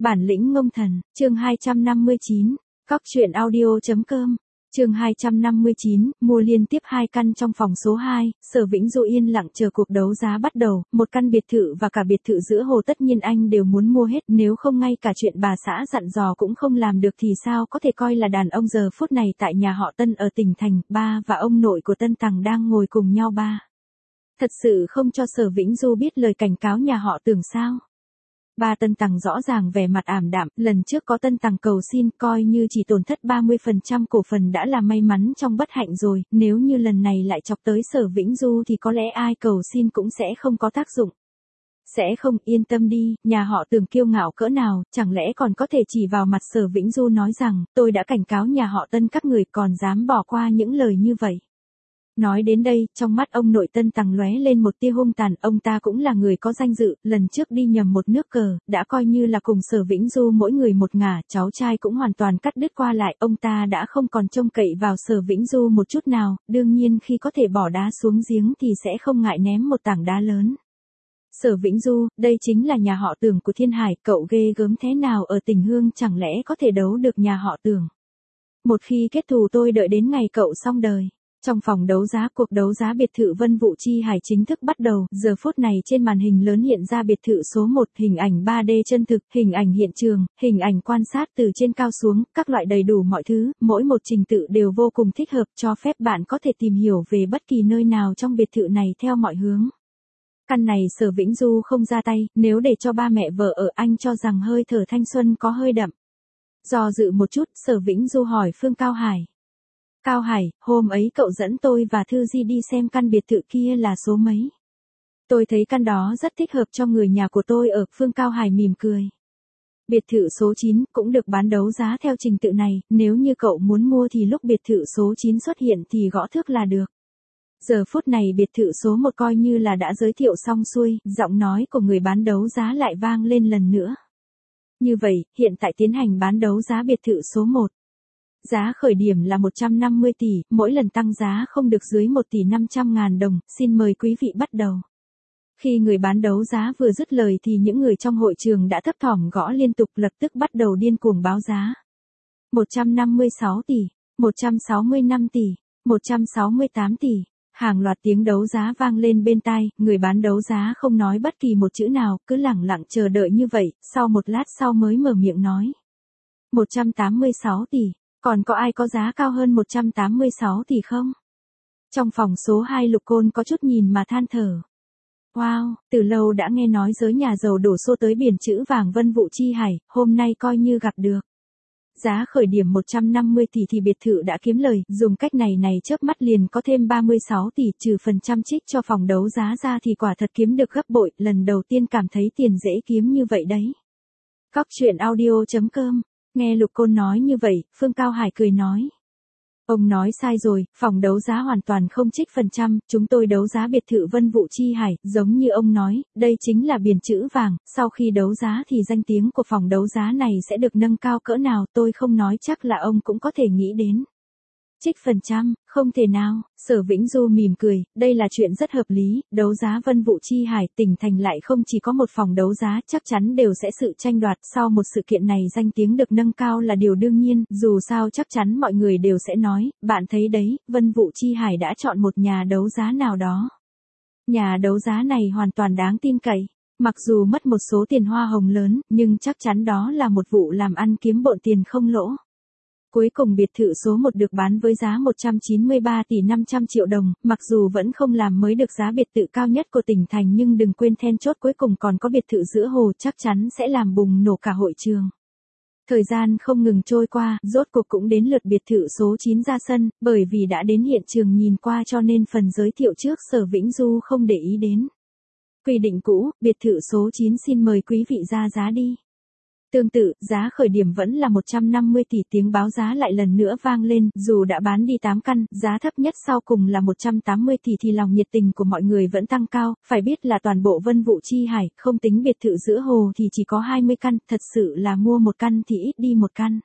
Bản lĩnh ngông thần, chương 259, Cóc truyện audio.com, chương 259, mua liên tiếp 2 căn trong phòng số 2, Sở Vĩnh Du yên lặng chờ cuộc đấu giá bắt đầu, một căn biệt thự và cả biệt thự giữa hồ tất nhiên anh đều muốn mua hết, nếu không ngay cả chuyện bà xã dặn dò cũng không làm được thì sao có thể coi là đàn ông. Giờ phút này tại nhà họ Tân ở tỉnh thành, ba và ông nội của Tân Tằng đang ngồi cùng nhau. Ba thật sự không cho Sở Vĩnh Du biết lời cảnh cáo nhà họ Tưởng sao? Ba Tân Tằng rõ ràng vẻ mặt ảm đạm, lần trước có Tân Tằng cầu xin coi như chỉ tổn thất 30% cổ phần đã là may mắn trong bất hạnh rồi, nếu như lần này lại chọc tới Sở Vĩnh Du thì có lẽ ai cầu xin cũng sẽ không có tác dụng. Sẽ không, yên tâm đi, nhà họ Tưởng kiêu ngạo cỡ nào, chẳng lẽ còn có thể chỉ vào mặt Sở Vĩnh Du nói rằng, tôi đã cảnh cáo nhà họ Tân các người còn dám bỏ qua những lời như vậy. Nói đến đây, trong mắt ông nội Tân Tằng lóe lên một tia hung tàn, ông ta cũng là người có danh dự, lần trước đi nhầm một nước cờ, đã coi như là cùng Sở Vĩnh Du mỗi người một ngả, cháu trai cũng hoàn toàn cắt đứt qua lại, ông ta đã không còn trông cậy vào Sở Vĩnh Du một chút nào, đương nhiên khi có thể bỏ đá xuống giếng thì sẽ không ngại ném một tảng đá lớn. Sở Vĩnh Du, đây chính là nhà họ Tưởng của Thiên Hải, cậu ghê gớm thế nào ở Tình Hương chẳng lẽ có thể đấu được nhà họ Tưởng. Một khi kết thù tôi đợi đến ngày cậu xong đời. Trong phòng đấu giá, cuộc đấu giá biệt thự Vân Vũ Chi Hải chính thức bắt đầu, giờ phút này trên màn hình lớn hiện ra biệt thự số 1, hình ảnh 3D chân thực, hình ảnh hiện trường, hình ảnh quan sát từ trên cao xuống, các loại đầy đủ mọi thứ, mỗi một trình tự đều vô cùng thích hợp cho phép bạn có thể tìm hiểu về bất kỳ nơi nào trong biệt thự này theo mọi hướng. Căn này Sở Vĩnh Du không ra tay, nếu để cho ba mẹ vợ ở anh cho rằng hơi thở thanh xuân có hơi đậm. Do dự một chút, Sở Vĩnh Du hỏi Phương Cao Hải. Cao Hải, hôm ấy cậu dẫn tôi và Thư Di đi xem căn biệt thự kia là số mấy? Tôi thấy căn đó rất thích hợp cho người nhà của tôi ở. Phương Cao Hải mỉm cười. Biệt thự số 9 cũng được bán đấu giá theo trình tự này, nếu như cậu muốn mua thì lúc biệt thự số 9 xuất hiện thì gõ thước là được. Giờ phút này biệt thự số 1 coi như là đã giới thiệu xong xuôi, giọng nói của người bán đấu giá lại vang lên lần nữa. Như vậy, hiện tại tiến hành bán đấu giá biệt thự số 1. Giá khởi điểm là 150 tỷ, mỗi lần tăng giá không được dưới 1 tỷ 500 ngàn đồng, xin mời quý vị bắt đầu. Khi người bán đấu giá vừa dứt lời thì những người trong hội trường đã thấp thỏm gõ liên tục, lập tức bắt đầu điên cuồng báo giá. 156 tỷ, 165 tỷ, 168 tỷ, hàng loạt tiếng đấu giá vang lên bên tai, người bán đấu giá không nói bất kỳ một chữ nào, cứ lẳng lặng chờ đợi như vậy, sau một lát sau mới mở miệng nói. 186 tỷ. Còn có ai có giá cao hơn 186 tỷ không? Trong phòng số 2 Lục Côn có chút nhìn mà than thở. Wow, từ lâu đã nghe nói giới nhà giàu đổ xô tới biển chữ vàng Vân Vũ Chi Hải, hôm nay coi như gặp được. Giá khởi điểm 150 tỷ thì biệt thự đã kiếm lời, dùng cách này chớp mắt liền có thêm 36 tỷ, trừ phần trăm trích cho phòng đấu giá ra thì quả thật kiếm được gấp bội, lần đầu tiên cảm thấy tiền dễ kiếm như vậy đấy. Cóc truyện audio.com. Nghe Lục Côn nói như vậy, Phương Cao Hải cười nói. Ông nói sai rồi, phòng đấu giá hoàn toàn không trích phần trăm, chúng tôi đấu giá biệt thự Vân Vũ Chi Hải, giống như ông nói, đây chính là biển chữ vàng, sau khi đấu giá thì danh tiếng của phòng đấu giá này sẽ được nâng cao cỡ nào tôi không nói chắc là ông cũng có thể nghĩ đến. Trích phần trăm, không thể nào, Sở Vĩnh Du mỉm cười, đây là chuyện rất hợp lý, đấu giá Vân Vũ Chi Hải, tỉnh thành lại không chỉ có một phòng đấu giá, chắc chắn đều sẽ sự tranh đoạt, sau một sự kiện này danh tiếng được nâng cao là điều đương nhiên, dù sao chắc chắn mọi người đều sẽ nói, bạn thấy đấy, Vân Vũ Chi Hải đã chọn một nhà đấu giá nào đó. Nhà đấu giá này hoàn toàn đáng tin cậy, mặc dù mất một số tiền hoa hồng lớn, nhưng chắc chắn đó là một vụ làm ăn kiếm bộn tiền không lỗ. Cuối cùng biệt thự số 1 được bán với giá 193 tỷ 500 triệu đồng, mặc dù vẫn không làm mới được giá biệt thự cao nhất của tỉnh thành nhưng đừng quên then chốt cuối cùng còn có biệt thự giữa hồ chắc chắn sẽ làm bùng nổ cả hội trường. Thời gian không ngừng trôi qua, rốt cuộc cũng đến lượt biệt thự số 9 ra sân, bởi vì đã đến hiện trường nhìn qua cho nên phần giới thiệu trước Sở Vĩnh Du không để ý đến. Quy định cũ, biệt thự số 9 xin mời quý vị ra giá đi. Tương tự, giá khởi điểm vẫn là 150 tỷ, tiếng báo giá lại lần nữa vang lên, dù đã bán đi 8 căn, giá thấp nhất sau cùng là 180 tỷ thì lòng nhiệt tình của mọi người vẫn tăng cao, phải biết là toàn bộ Vân Vũ Chi Hải, không tính biệt thự giữa hồ thì chỉ có 20 căn, thật sự là mua một căn thì ít đi một căn.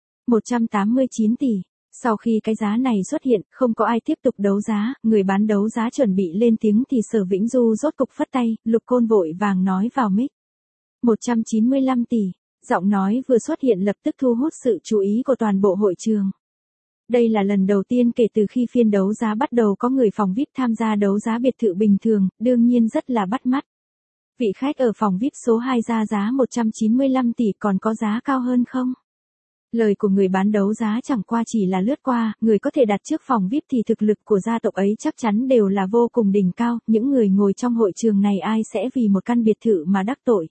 189 tỷ. Sau khi cái giá này xuất hiện, không có ai tiếp tục đấu giá, người bán đấu giá chuẩn bị lên tiếng thì Sở Vĩnh Du rốt cục phất tay, Lục Côn vội vàng nói vào mic. 195 tỷ. Giọng nói vừa xuất hiện lập tức thu hút sự chú ý của toàn bộ hội trường. Đây là lần đầu tiên kể từ khi phiên đấu giá bắt đầu có người phòng VIP tham gia đấu giá biệt thự bình thường, đương nhiên rất là bắt mắt. Vị khách ở phòng VIP số 2 ra giá 195 tỷ, còn có giá cao hơn không? Lời của người bán đấu giá chẳng qua chỉ là lướt qua, người có thể đặt trước phòng VIP thì thực lực của gia tộc ấy chắc chắn đều là vô cùng đỉnh cao, những người ngồi trong hội trường này ai sẽ vì một căn biệt thự mà đắc tội.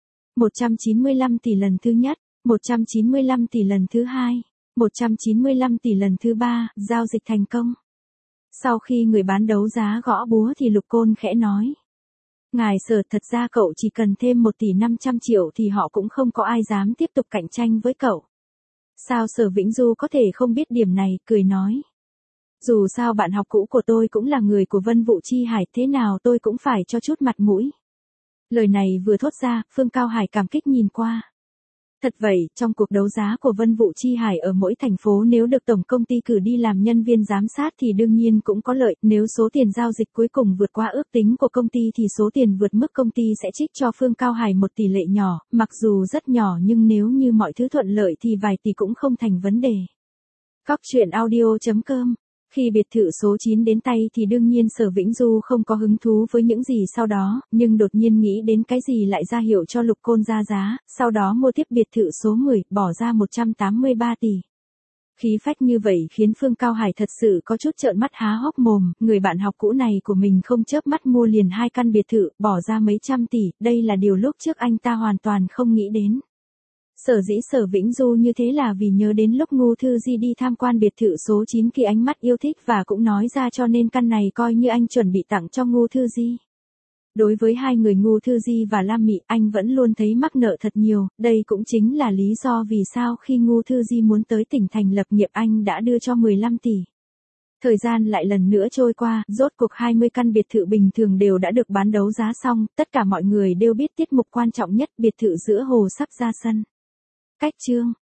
195 tỷ lần thứ nhất, 195 tỷ lần thứ hai, 195 tỷ lần thứ ba, giao dịch thành công. Sau khi người bán đấu giá gõ búa thì Lục Côn khẽ nói. Ngài Sở, thật ra cậu chỉ cần thêm 1 tỷ 500 triệu thì họ cũng không có ai dám tiếp tục cạnh tranh với cậu. Sao Sở Vĩnh Du có thể không biết điểm này, cười nói. Dù sao bạn học cũ của tôi cũng là người của Vân Vũ Chi Hải, thế nào tôi cũng phải cho chút mặt mũi. Lời này vừa thốt ra, Phương Cao Hải cảm kích nhìn qua. Thật vậy, trong cuộc đấu giá của Vân Vũ Chi Hải ở mỗi thành phố nếu được tổng công ty cử đi làm nhân viên giám sát thì đương nhiên cũng có lợi, nếu số tiền giao dịch cuối cùng vượt qua ước tính của công ty thì số tiền vượt mức công ty sẽ trích cho Phương Cao Hải một tỷ lệ nhỏ, mặc dù rất nhỏ nhưng nếu như mọi thứ thuận lợi thì vài tỷ cũng không thành vấn đề. Cóc truyện audio.com. Khi biệt thự số 9 đến tay thì đương nhiên Sở Vĩnh Du không có hứng thú với những gì sau đó, nhưng đột nhiên nghĩ đến cái gì lại ra hiệu cho Lục Côn ra giá, sau đó mua tiếp biệt thự số 10, bỏ ra 183 tỷ. Khí phách như vậy khiến Phương Cao Hải thật sự có chút trợn mắt há hốc mồm, người bạn học cũ này của mình không chớp mắt mua liền 2 căn biệt thự, bỏ ra mấy trăm tỷ, đây là điều lúc trước anh ta hoàn toàn không nghĩ đến. Sở dĩ Sở Vĩnh Du như thế là vì nhớ đến lúc Ngô Thư Di đi tham quan biệt thự số 9 khi ánh mắt yêu thích và cũng nói ra cho nên căn này coi như anh chuẩn bị tặng cho Ngô Thư Di. Đối với hai người Ngô Thư Di và Lam Mị, anh vẫn luôn thấy mắc nợ thật nhiều, đây cũng chính là lý do vì sao khi Ngô Thư Di muốn tới tỉnh thành lập nghiệp anh đã đưa cho 15 tỷ. Thời gian lại lần nữa trôi qua, rốt cuộc 20 căn biệt thự bình thường đều đã được bán đấu giá xong, tất cả mọi người đều biết tiết mục quan trọng nhất, biệt thự giữa hồ sắp ra sân. Cách chương